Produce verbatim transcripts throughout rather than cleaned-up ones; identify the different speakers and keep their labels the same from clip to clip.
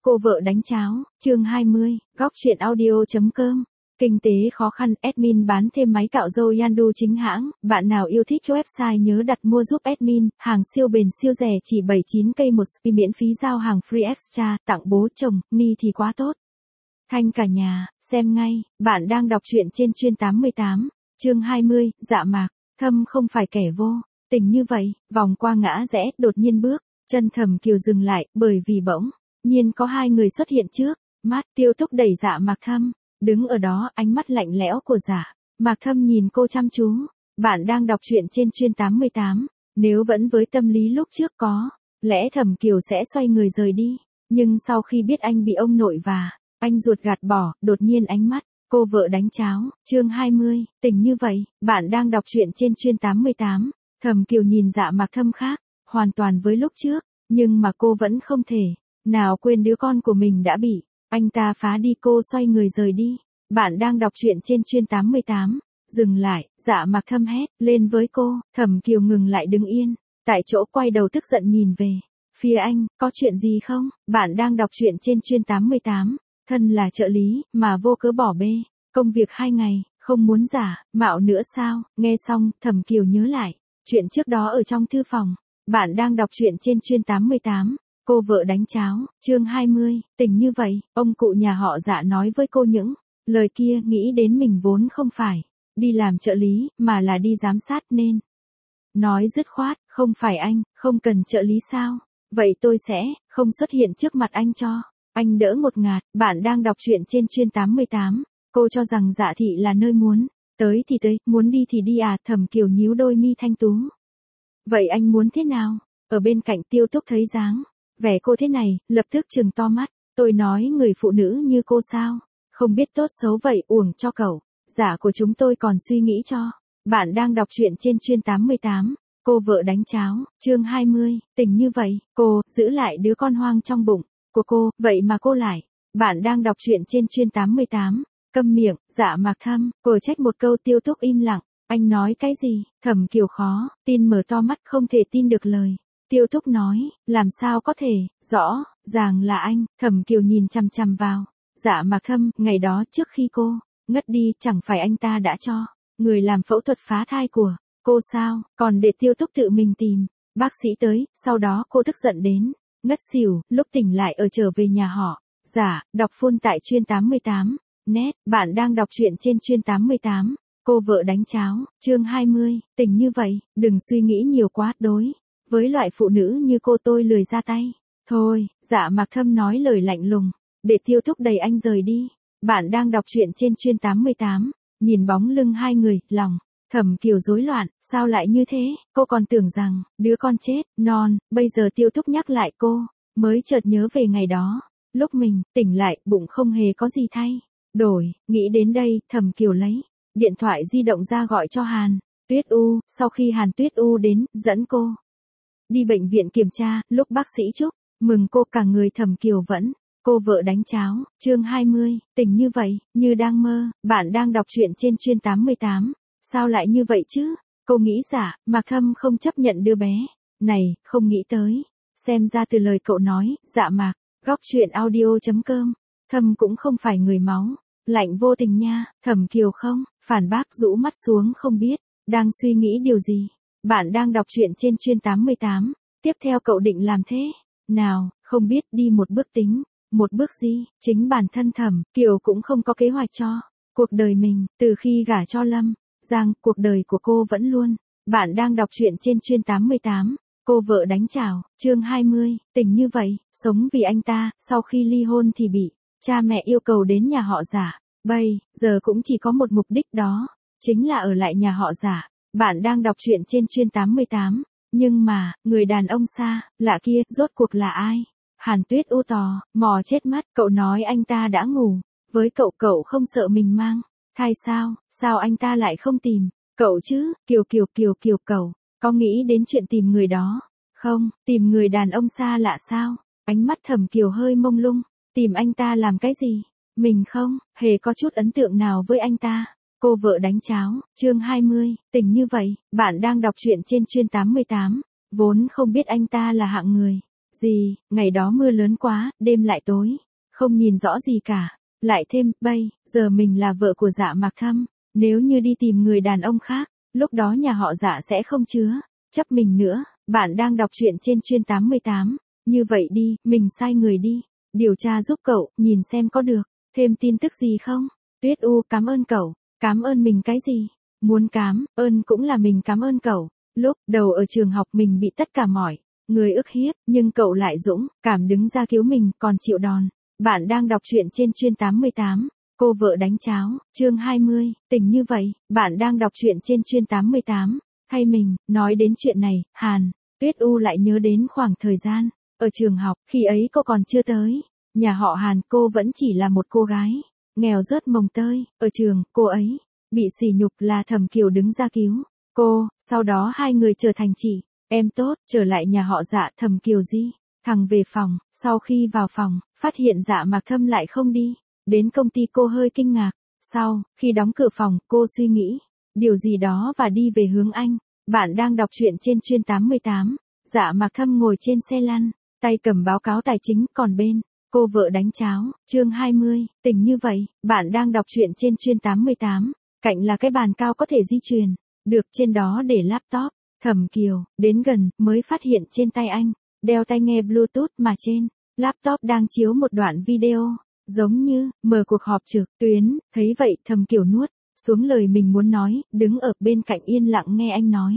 Speaker 1: Cô vợ đánh cháo, chương hai mươi, góc chuyện audio.com. Kinh tế khó khăn, admin bán thêm máy cạo râu Yandu chính hãng, bạn nào yêu thích website nhớ đặt mua giúp admin, hàng siêu bền siêu rẻ chỉ bảy mươi chín k một spi miễn phí giao hàng free extra, tặng bố chồng, ni thì quá tốt. Thanh cả nhà, xem ngay, bạn đang đọc truyện trên chuyên tám mươi tám, chương hai mươi, dạ mạc, Thâm không phải kẻ vô tình như vậy, vòng qua ngã rẽ, đột nhiên bước, chân Thẩm Kiều dừng lại, bởi vì bỗng nhiên có hai người xuất hiện trước mắt. Tiêu Túc đẩy Dạ Mạc Thâm, đứng ở đó, ánh mắt lạnh lẽo của Dạ Mạc Thâm nhìn cô chăm chú. Bạn đang đọc truyện trên chuyên tám mươi tám, nếu vẫn với tâm lý lúc trước có lẽ Thẩm Kiều sẽ xoay người rời đi, nhưng sau khi biết anh bị ông nội và anh ruột gạt bỏ, đột nhiên ánh mắt cô vợ đánh cháo, chương hai mươi, tình như vậy. Bạn đang đọc truyện trên chuyên tám mươi tám. Thẩm Kiều nhìn Dạ Mạc Thâm khác hoàn toàn với lúc trước, nhưng mà cô vẫn không thể nào quên đứa con của mình đã bị anh ta phá đi. Cô xoay người rời đi. Bạn đang đọc truyện trên chuyên tám mươi tám. Dừng lại, Dạ Mạc Thâm hét lên với cô. Thẩm Kiều ngừng lại, đứng yên tại chỗ, quay đầu tức giận nhìn về phía anh. Có chuyện gì không? Bạn đang đọc truyện trên chuyên tám mươi tám. Thân là trợ lý mà vô cớ bỏ bê công việc hai ngày, không muốn giả mạo nữa sao? Nghe xong, Thẩm Kiều nhớ lại chuyện trước đó ở trong thư phòng. Bạn đang đọc truyện trên chuyên tám mươi tám. Cô vợ đánh cháo, chương hai mươi, tình như vậy. Ông cụ nhà họ Dạ nói với cô những lời kia, nghĩ đến mình vốn không phải đi làm trợ lý, mà là đi giám sát nên nói dứt khoát, không phải anh, không cần trợ lý sao? Vậy tôi sẽ không xuất hiện trước mặt anh cho anh đỡ ngột ngạt. Bạn đang đọc truyện trên chuyên tám mươi tám. Cô cho rằng Dạ thị là nơi muốn tới thì tới, muốn đi thì đi à? Thẩm Kiều nhíu đôi mi thanh tú. Vậy anh muốn thế nào? Ở bên cạnh Tiêu Túc thấy dáng vẻ cô thế này, lập tức trừng to mắt. Tôi nói người phụ nữ như cô sao không biết tốt xấu vậy, uổng cho cậu giả của chúng tôi còn suy nghĩ cho. Bạn đang đọc truyện trên chuyên tám mươi tám. Cô vợ đánh cháo, chương hai mươi, tình như vậy. Cô giữ lại đứa con hoang trong bụng của cô, vậy mà cô lại. Bạn đang đọc truyện trên chuyên tám mươi tám. Câm miệng, Dạ Mạc Thâm. Cô trách một câu. Tiêu Túc im lặng. Anh nói cái gì? Thẩm Kiều khó tin mở to mắt, không thể tin được lời Tiêu Túc nói. Làm sao có thể? Rõ ràng là anh. Thẩm Kiều nhìn chằm chằm vào Dạ Mạc Thâm. Ngày đó trước khi cô ngất đi, chẳng phải anh ta đã cho người làm phẫu thuật phá thai của cô sao? Còn để Tiêu Túc tự mình tìm bác sĩ tới. Sau đó cô tức giận đến ngất xỉu. Lúc tỉnh lại ở trở về nhà họ Dạ. Đọc full tại chuyên tám mươi tám. Net. Bạn đang đọc truyện trên chuyên tám mươi tám. Cô vợ đánh cháo, chương hai mươi, tình như vậy. Đừng suy nghĩ nhiều quá, đối với loại phụ nữ như cô tôi lười ra tay. Thôi, Dạ Mạc Thâm nói lời lạnh lùng, để Tiêu Túc đẩy anh rời đi. Bạn đang đọc truyện trên chuyên tám mươi tám. Nhìn bóng lưng hai người, lòng Thẩm Kiều rối loạn. Sao lại như thế? Cô còn tưởng rằng đứa con chết non. Bây giờ Tiêu Túc nhắc lại, cô mới chợt nhớ về ngày đó. Lúc mình tỉnh lại, bụng không hề có gì thay đổi. Nghĩ đến đây, Thẩm Kiều lấy điện thoại di động ra gọi cho Hàn Tuyết U. Sau khi Hàn Tuyết U đến, dẫn cô đi bệnh viện kiểm tra, lúc bác sĩ chúc mừng cô, cả người Thẩm Kiều vẫn. Cô vợ đánh cháo, chương hai mươi, tình như vậy, như đang mơ. Bạn đang đọc truyện trên chuyên tám mươi tám. Sao lại như vậy chứ? Cô nghĩ Dạ Mạc Thâm không chấp nhận đứa bé này, không nghĩ tới. Xem ra từ lời cậu nói, Dạ Mạc, góc chuyện audio.com, Thâm cũng không phải người máu lạnh vô tình nha. Thẩm Kiều không phản bác, rũ mắt xuống, không biết đang suy nghĩ điều gì. Bạn đang đọc truyện trên chuyên tám mươi tám. Tiếp theo cậu định làm thế nào? Không biết, đi một bước tính một bước gì. Chính bản thân Thẩm Kiều cũng không có kế hoạch cho cuộc đời mình. Từ khi gả cho Lâm Giang, cuộc đời của cô vẫn luôn. Bạn đang đọc truyện trên chuyên tám mươi tám. Cô vợ đánh chảo, chương hai mươi, tình như vậy. Sống vì anh ta, sau khi ly hôn thì bị cha mẹ yêu cầu đến nhà họ Dạ. Bây giờ cũng chỉ có một mục đích, đó chính là ở lại nhà họ Dạ. Bạn đang đọc truyện trên chuyên tám mươi tám. Nhưng mà, người đàn ông xa lạ kia, rốt cuộc là ai? Hàn Tuyết U tò mò chết mắt. Cậu nói anh ta đã ngủ với cậu, cậu không sợ mình mang thai sao? Sao anh ta lại không tìm cậu chứ? Kiều Kiều Kiều Kiều cậu có nghĩ đến chuyện tìm người đó không? Tìm người đàn ông xa lạ sao? Ánh mắt Thẩm Kiều hơi mông lung. Tìm anh ta làm cái gì? Mình không hề có chút ấn tượng nào với anh ta. Cô vợ đánh cháo, chương hai mươi, tình như vậy. Bạn đang đọc truyện trên chuyên tám mươi tám. Vốn không biết anh ta là hạng người Gì, ngày đó mưa lớn quá, đêm lại tối. Không nhìn rõ gì cả. Lại thêm, bây, giờ mình là vợ của Dạ Mạc Thâm. Nếu như đi tìm người đàn ông khác, lúc đó nhà họ Dạ sẽ không chứa chấp mình nữa. Bạn đang đọc truyện trên chuyên tám mươi tám. Như vậy đi, mình sai người đi. Điều tra giúp cậu, nhìn xem có được thêm tin tức gì không? Tuyết U, cảm ơn cậu. Cảm ơn mình cái gì? Muốn cám ơn cũng là mình cảm ơn cậu. Lúc đầu ở trường học mình bị tất cả mọi người ức hiếp, nhưng cậu lại dũng cảm đứng ra cứu mình, còn chịu đòn. Bạn đang đọc truyện trên chuyên tám mươi tám. Cô vợ đánh cháo, chương hai mươi, tình như vậy. Bạn đang đọc truyện trên chuyên tám mươi tám. Thay mình, nói đến chuyện này, Hàn Tuyết U lại nhớ đến khoảng thời gian ở trường học, khi ấy cô còn chưa tới nhà họ Hàn, cô vẫn chỉ là một cô gái nghèo rớt mồng tơi. Ở trường, cô ấy bị sỉ nhục là Thẩm Kiều đứng ra cứu cô, sau đó hai người trở thành chị em tốt. Trở lại nhà họ Dạ, Thẩm Kiều di thẳng về phòng. Sau khi vào phòng, phát hiện Dạ Mạc Thâm lại không đi đến công ty, cô hơi kinh ngạc. Sau khi đóng cửa phòng, cô suy nghĩ điều gì đó và đi về hướng anh. Bạn đang đọc truyện trên chuyên tám mươi tám. Dạ Mạc Thâm ngồi trên xe lăn, tay cầm báo cáo tài chính, còn bên cô vợ đánh cháo, chương hai mươi, tình như vậy. Bạn đang đọc truyện trên chuyên tám mươi tám. Cạnh là cái bàn cao có thể di chuyển được, trên đó để laptop. Thẩm Kiều đến gần mới phát hiện trên tay anh đeo tai nghe Bluetooth, mà trên laptop đang chiếu một đoạn video, giống như mở cuộc họp trực tuyến. Thấy vậy, Thẩm Kiều nuốt xuống lời mình muốn nói, đứng ở bên cạnh yên lặng nghe anh nói.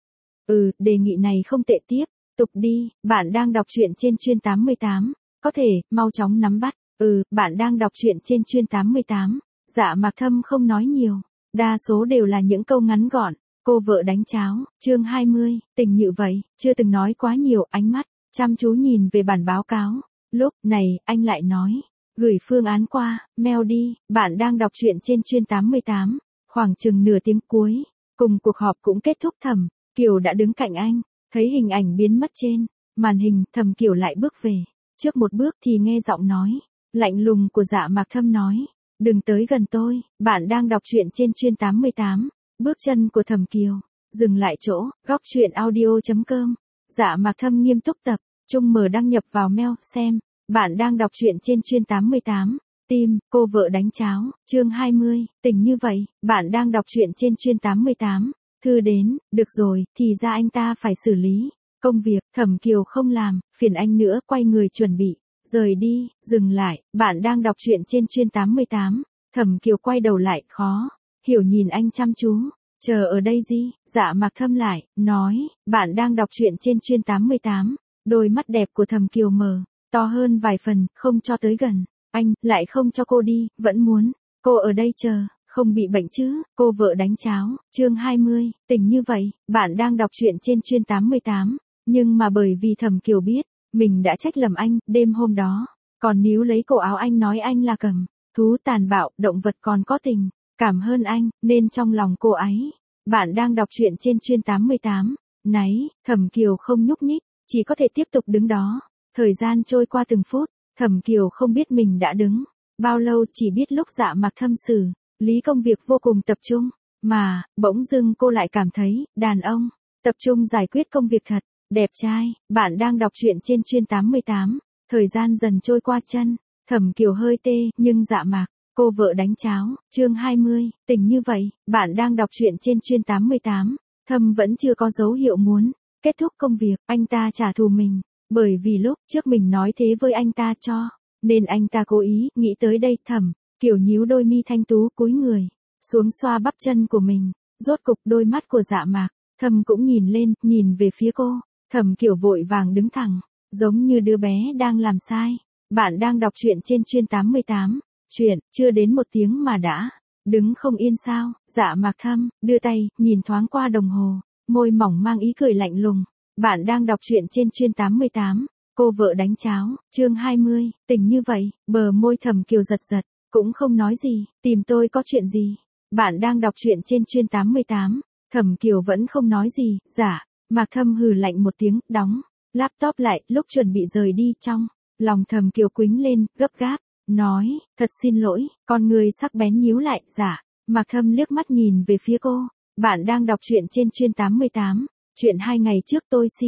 Speaker 1: Ừ, đề nghị này không tệ, tiếp tục đi. Bạn đang đọc truyện trên chuyên tám mươi tám. Có thể, mau chóng nắm bắt. Ừ, bạn đang đọc truyện trên chuyên tám mươi tám. Dạ Mạc Thâm không nói nhiều. Đa số đều là những câu ngắn gọn. Cô vợ đánh cháo, chương hai mươi, tình như vậy, chưa từng nói quá nhiều, ánh mắt chăm chú nhìn về bản báo cáo. Lúc này, anh lại nói, gửi phương án qua mail đi. Bạn đang đọc truyện trên chuyên tám mươi tám. Khoảng chừng nửa tiếng cuối, cùng cuộc họp cũng kết thúc, Thẩm Kiều đã đứng cạnh anh, thấy hình ảnh biến mất trên màn hình, Thẩm Kiều lại bước về trước một bước thì nghe giọng nói lạnh lùng của Dạ Mạc Thâm nói, đừng tới gần tôi. Bạn đang đọc truyện trên chuyên tám mươi tám. Bước chân của Thẩm Kiều dừng lại chỗ góc truyện audio chấm com. Dạ Mạc Thâm nghiêm túc tập trung mở đăng nhập vào mail xem. Bạn đang đọc truyện trên chuyên tám mươi tám. Tim, cô vợ đánh cháo, chương hai mươi, tình như vậy. Bạn đang đọc truyện trên chuyên tám mươi tám. Thư đến, được rồi, thì ra anh ta phải xử lý công việc. Thẩm Kiều không làm phiền anh nữa, quay người chuẩn bị rời đi. Dừng lại, bạn đang đọc truyện trên chuyên tám mươi tám. Thẩm Kiều quay đầu lại, khó hiểu nhìn anh chăm chú. Chờ ở đây gì? Dạ Mạc Thâm lại nói, bạn đang đọc truyện trên chuyên tám mươi tám. Đôi mắt đẹp của Thẩm Kiều mở to hơn vài phần, không cho tới gần. Anh lại không cho cô đi, vẫn muốn cô ở đây chờ. Không bị bệnh chứ? Cô vợ đánh cháo, chương hai mươi, tình như vậy. Bạn đang đọc truyện trên chuyên tám mươi tám. Nhưng mà bởi vì Thẩm Kiều biết mình đã trách lầm anh, đêm hôm đó còn níu lấy cổ áo anh, nói anh là cầm thú tàn bạo, động vật còn có tình cảm hơn anh, nên trong lòng cô ấy. Bạn đang đọc truyện trên chuyên tám mươi tám. Náy, Thẩm Kiều không nhúc nhích, chỉ có thể tiếp tục đứng đó. Thời gian trôi qua từng phút, Thẩm Kiều không biết mình đã đứng bao lâu, chỉ biết lúc Dạ Mạc Thâm xử lý công việc vô cùng tập trung, mà bỗng dưng cô lại cảm thấy đàn ông tập trung giải quyết công việc thật đẹp trai. Bạn đang đọc truyện trên chuyên tám mươi tám. Thời gian dần trôi qua, chân Thẩm Kiều hơi tê, nhưng Dạ Mạc, cô vợ đánh cháo, chương hai mươi, tình như vậy. Bạn đang đọc truyện trên chuyên tám mươi tám. Thâm vẫn chưa có dấu hiệu muốn kết thúc công việc. Anh ta trả thù mình, bởi vì lúc trước mình nói thế với anh ta, cho nên anh ta cố ý. Nghĩ tới đây, Thẩm Kiều nhíu đôi mi thanh tú, cúi người xuống xoa bắp chân của mình. Rốt cục đôi mắt của Dạ Mạc Thâm cũng nhìn lên, nhìn về phía cô. Thẩm Kiều vội vàng đứng thẳng, giống như đứa bé đang làm sai. Bạn đang đọc truyện trên chuyên tám mươi tám. Chuyện chưa đến một tiếng mà đã đứng không yên sao? Dạ Mạc Thâm đưa tay nhìn thoáng qua đồng hồ, môi mỏng mang ý cười lạnh lùng. Bạn đang đọc truyện trên chuyên tám mươi tám. Cô vợ đánh cháo, chương hai mươi, tình như vậy. Bờ môi Thẩm Kiều giật giật, cũng không nói gì. Tìm tôi có chuyện gì? Bạn đang đọc truyện trên chuyên tám mươi tám. Thẩm Kiều vẫn không nói gì. Dạ Mạc Thâm hừ lạnh một tiếng, đóng laptop lại. Lúc chuẩn bị rời đi, trong lòng Thẩm Kiều quĩnh lên, gấp gáp nói, thật xin lỗi. Con người sắc bén nhíu lại. Dạ Mạc Thâm liếc mắt nhìn về phía cô. Bạn đang đọc truyện trên chuyên tám mươi tám. Chuyện hai ngày trước tôi xin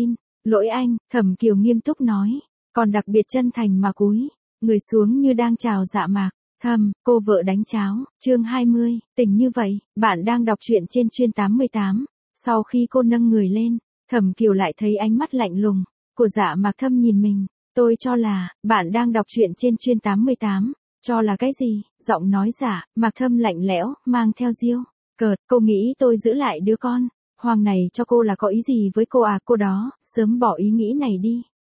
Speaker 1: Lỗi anh, Thẩm Kiều nghiêm túc nói, còn đặc biệt chân thành mà cúi người xuống như đang chào Dạ Mạc. Thầm, cô vợ đánh cháo, chương hai mươi, tỉnh như vậy, bạn đang đọc truyện trên chuyên tám mươi tám. Sau khi cô nâng người lên, Thẩm Kiều lại thấy ánh mắt lạnh lùng của Dạ Mạc Thâm nhìn mình. Tôi cho là, bạn đang đọc truyện trên chuyên tám mươi tám. Cho là cái gì? Giọng nói Dạ Mạc Thâm lạnh lẽo, mang theo diêu cợt. Cô nghĩ tôi giữ lại đứa con Hoàng này cho cô là có ý gì với cô à? Cô đó, sớm bỏ ý nghĩ này đi.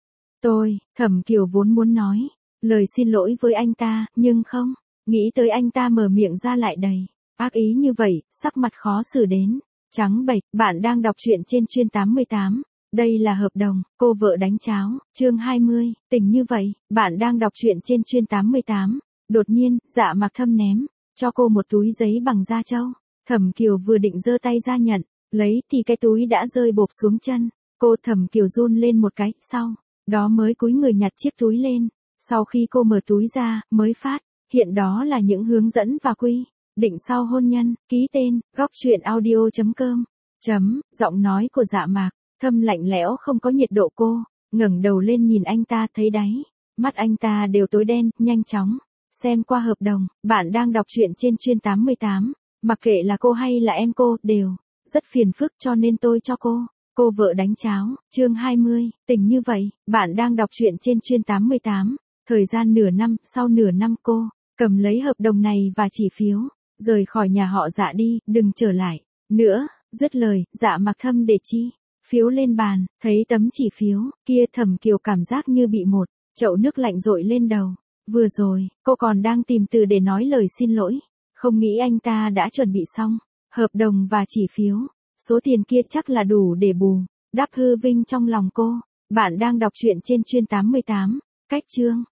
Speaker 1: Tôi, Thẩm Kiều vốn muốn nói lời xin lỗi với anh ta, nhưng không nghĩ tới anh ta mở miệng ra lại đầy ác ý như vậy, sắc mặt khó xử đến trắng bệch. Bạn đang đọc truyện trên chuyên tám mươi tám. Đây là hợp đồng, cô vợ đánh cháo, chương hai mươi, tỉnh như vậy, bạn đang đọc truyện trên chuyên tám mươi tám. Đột nhiên, Dạ Mạc Thâm ném cho cô một túi giấy bằng da trâu. Thẩm Kiều vừa định giơ tay ra nhận lấy thì cái túi đã rơi bộp xuống chân. Cô Thẩm Kiều run lên một cái, sau đó mới cúi người nhặt chiếc túi lên. Sau khi cô mở túi ra, mới phát hiện đó là những hướng dẫn và quy định sau hôn nhân. Ký tên, góc truyện audio chấm com. Chấm, giọng nói của Dạ Mạc Thâm lạnh lẽo không có nhiệt độ. Cô ngẩng đầu lên nhìn anh ta, thấy đáy mắt anh ta đều tối đen. Nhanh chóng xem qua hợp đồng, bạn đang đọc truyện trên chuyên tám mươi tám. Mặc kệ là cô hay là em cô, đều rất phiền phức, cho nên tôi cho cô. Cô vợ đánh cháo, chương hai mươi, tỉnh như vậy, bạn đang đọc truyện trên chuyên tám mươi tám. Thời gian nửa năm, sau nửa năm cô cầm lấy hợp đồng này và chỉ phiếu, rời khỏi nhà họ Dạ đi, đừng trở lại nữa. Dứt lời, Dạ Mạc Thâm để chi phiếu lên bàn, thấy tấm chỉ phiếu kia, Thẩm Kiều cảm giác như bị một chậu nước lạnh dội lên đầu. Vừa rồi, cô còn đang tìm từ để nói lời xin lỗi, không nghĩ anh ta đã chuẩn bị xong hợp đồng và chỉ phiếu. Số tiền kia chắc là đủ để bù đắp hư vinh trong lòng cô. Bạn đang đọc truyện trên chuyên tám mươi tám. Cách chương